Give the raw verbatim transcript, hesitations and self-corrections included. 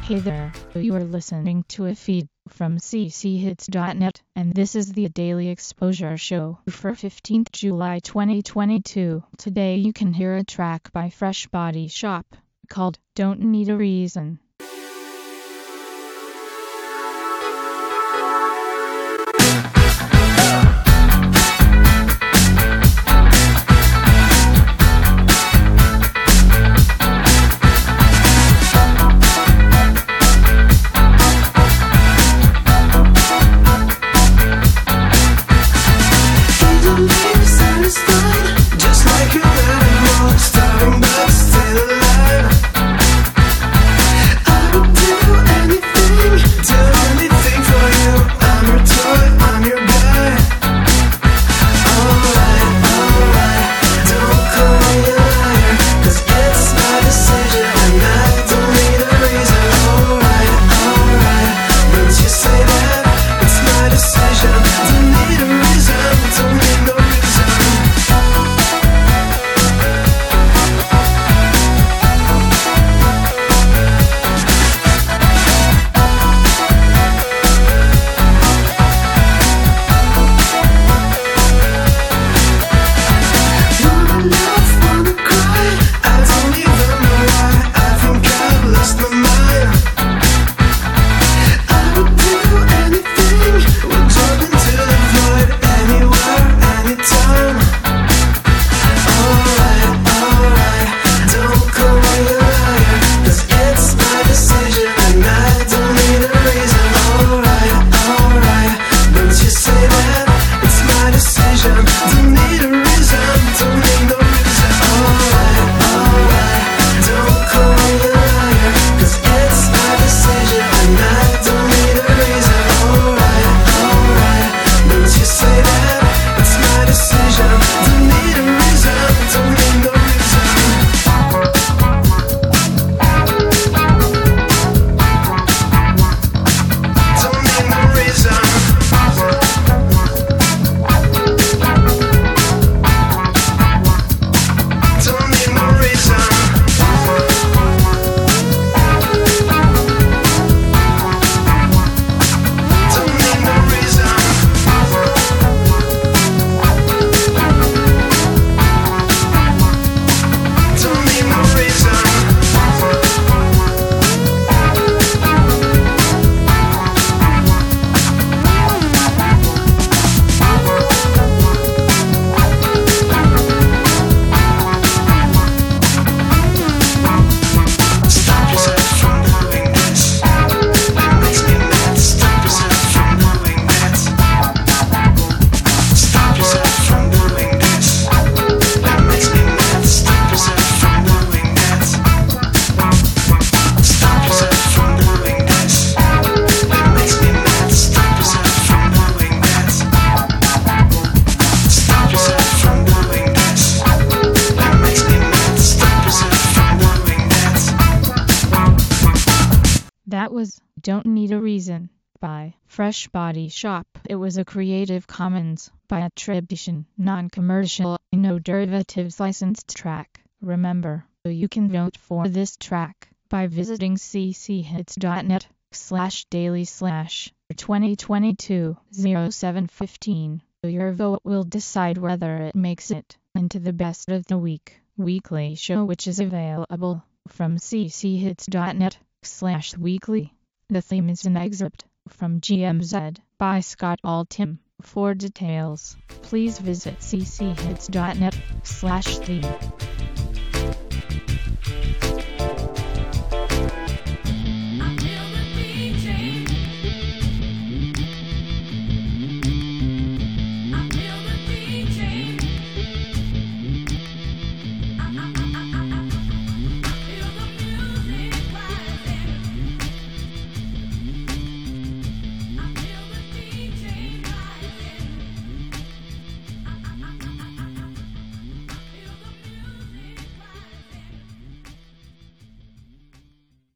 Hey there, you are listening to a feed from c c hits dot net, and this is the Daily Exposure Show for fifteenth July twenty twenty-two. Today you can hear a track by Fresh Body Shop called Don't Need a Reason. That was Don't Need a Reason by Fresh Body Shop. It was a Creative Commons by attribution, non-commercial, no derivatives licensed track. Remember, you can vote for this track by visiting c c hits dot net slash daily slash twenty twenty-two oh seven fifteen. Your vote will decide whether it makes it into the best of the week weekly show, which is available from c c hits dot net slash weekly. The theme is an excerpt from G M Z by Scott Altham. For details, please visit c c hits dot net slash theme.